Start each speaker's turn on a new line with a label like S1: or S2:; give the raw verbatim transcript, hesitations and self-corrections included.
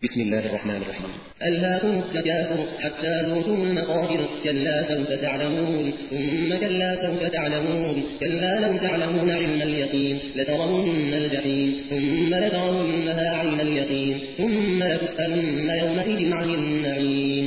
S1: بسم الله الرحمن الرحيم.
S2: ألهاكم التكاثر حتى زرتم المقابر كلا سوف تعلمون ثم كلا سوف تعلمون كلا لو تعلمون علم اليقين لترون الجحيم ثم لترونها عين اليقين ثم لتسألن يومئذ عن النعيم